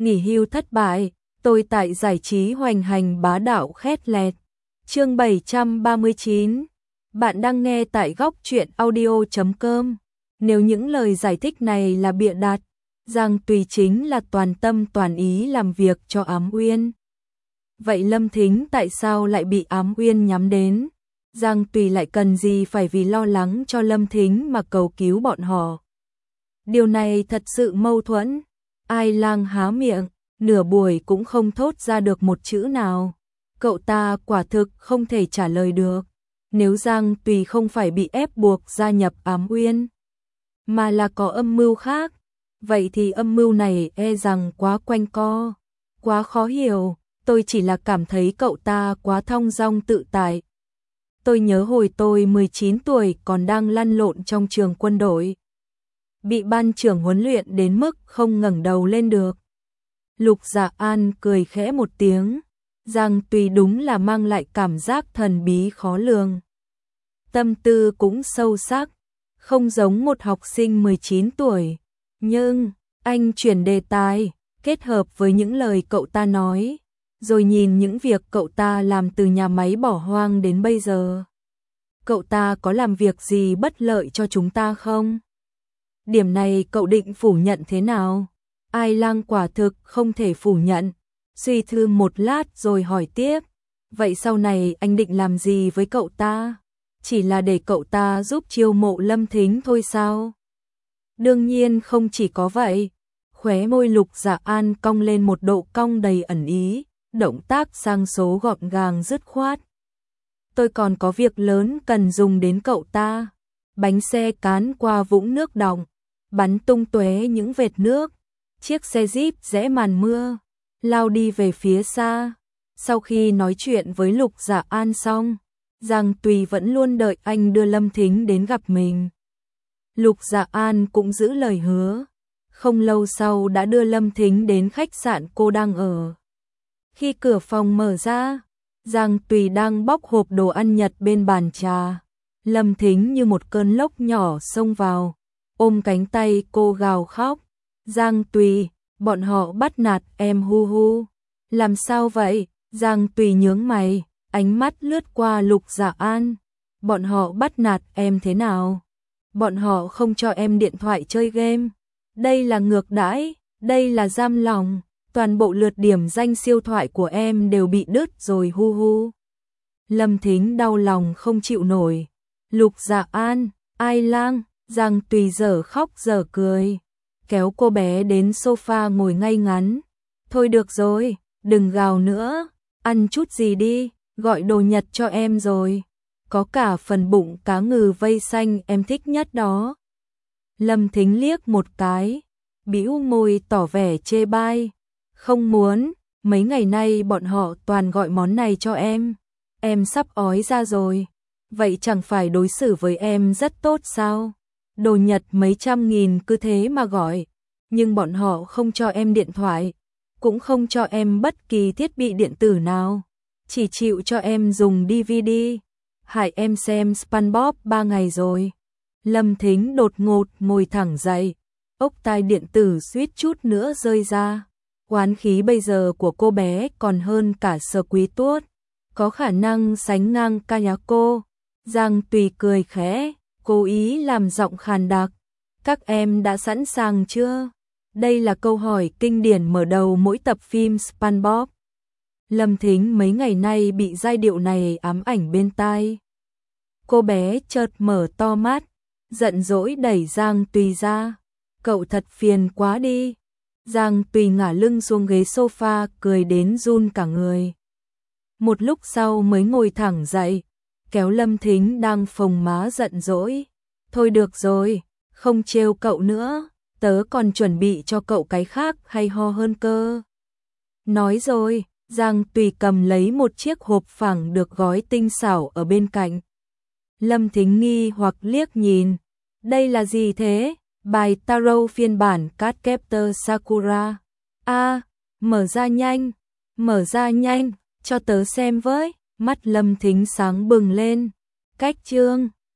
nghỉ hưu thất bại, tôi tại giải trí hoành hành bá đạo khét lẹt. Chương 739. Bạn đang nghe tại góc truyện audio.com. Nếu những lời giải thích này là bịa đặt, Giang Tùy chính là toàn tâm toàn ý làm việc cho Ám Uyên. Vậy Lâm Thính tại sao lại bị Ám Uyên nhắm đến? Giang Tùy lại cần gì phải vì lo lắng cho Lâm Thính mà cầu cứu bọn họ? Điều này thật sự mâu thuẫn. Ai Lang há miệng, nửa buổi cũng không thốt ra được một chữ nào. Cậu ta quả thực không thể trả lời được. Nếu Giang Tùy không phải bị ép buộc gia nhập Ám Uyên, mà là có âm mưu khác, vậy thì âm mưu này e rằng quá quanh co, quá khó hiểu. Tôi chỉ là cảm thấy cậu ta quá thong dong tự tại. Tôi nhớ hồi tôi 19 tuổi còn đang lăn lộn trong trường quân đội, bị ban trưởng huấn luyện đến mức không ngẩng đầu lên được. Lục Dạ An cười khẽ một tiếng. Giang Tùy đúng là mang lại cảm giác thần bí khó lường. Tâm tư cũng sâu sắc, không giống một học sinh 19 tuổi. Nhưng, anh chuyển đề tài, kết hợp với những lời cậu ta nói, rồi nhìn những việc cậu ta làm từ nhà máy bỏ hoang đến bây giờ. Cậu ta có làm việc gì bất lợi cho chúng ta không? Điểm này cậu định phủ nhận thế nào? Ai Lang quả thực không thể phủ nhận. Suy thư một lát rồi hỏi tiếp. Vậy sau này anh định làm gì với cậu ta? Chỉ là để cậu ta giúp chiêu mộ Lâm Thính thôi sao? Đương nhiên không chỉ có vậy. Khóe môi Lục Dạ An cong lên một độ cong đầy ẩn ý, động tác sang số gọn gàng dứt khoát. Tôi còn có việc lớn cần dùng đến cậu ta. Bánh xe cán qua vũng nước đọng, bắn tung tóe những vệt nước. Chiếc xe Jeep rẽ màn mưa, lao đi về phía xa. Sau khi nói chuyện với Lục Dạ An xong, Giang Tùy vẫn luôn đợi anh đưa Lâm Thính đến gặp mình. Lục Dạ An cũng giữ lời hứa, không lâu sau đã đưa Lâm Thính đến khách sạn cô đang ở. Khi cửa phòng mở ra, Giang Tùy đang bóc hộp đồ ăn Nhật bên bàn trà. Lâm Thính như một cơn lốc nhỏ xông vào, ôm cánh tay cô gào khóc. Giang Tùy, bọn họ bắt nạt em hu hu. Làm sao vậy? Giang Tùy nhướng mày, ánh mắt lướt qua Lục Dạ An. Bọn họ bắt nạt em thế nào? Bọn họ không cho em điện thoại chơi game. Đây là ngược đãi, đây là giam lòng. Toàn bộ lượt điểm danh siêu thoại của em đều bị đứt rồi hu hu. Lâm Thính đau lòng không chịu nổi. Lục Dạ An, Ai Lang, Giang Tùy dở khóc dở cười, kéo cô bé đến sofa ngồi ngay ngắn. Thôi được rồi, đừng gào nữa, ăn chút gì đi, gọi đồ Nhật cho em rồi. Có cả phần bụng cá ngừ vây xanh em thích nhất đó. Lâm Thính liếc một cái, bĩu môi tỏ vẻ chê bai. Không muốn, mấy ngày nay bọn họ toàn gọi món này cho em sắp ói ra rồi. Vậy chẳng phải đối xử với em rất tốt sao? Đồ Nhật mấy trăm nghìn cứ thế mà gọi, nhưng bọn họ không cho em điện thoại, cũng không cho em bất kỳ thiết bị điện tử nào, chỉ chịu cho em dùng DVD. Hại em xem SpongeBob 3 ngày rồi. Lâm Thính đột ngột ngồi thẳng dậy, ốc tai điện tử suýt chút nữa rơi ra. Oán khí bây giờ của cô bé còn hơn cả Sở Quý Tuốt, có khả năng sánh ngang Kayako. Giang Tùy cười khẽ, cố ý làm giọng khàn đặc. Các em đã sẵn sàng chưa? Đây là câu hỏi kinh điển mở đầu mỗi tập phim SpongeBob. Lâm Thính mấy ngày nay bị giai điệu này ám ảnh bên tai. Cô bé chợt mở to mắt, giận dỗi đẩy Giang Tùy ra. Cậu thật phiền quá đi. Giang Tùy ngả lưng xuống ghế sofa cười đến run cả người. Một lúc sau mới ngồi thẳng dậy, kéo Lâm Thính đang phồng má giận dỗi. Thôi được rồi, không trêu cậu nữa, tớ còn chuẩn bị cho cậu cái khác hay ho hơn cơ. Nói rồi, Giang Tùy cầm lấy một chiếc hộp phẳng được gói tinh xảo ở bên cạnh. Lâm Thính nghi hoặc liếc nhìn. Đây là gì thế? Bài tarot phiên bản Cardcaptor Sakura. Mở ra nhanh, cho tớ xem với. Mắt Lâm Thính sáng bừng lên. Cách chương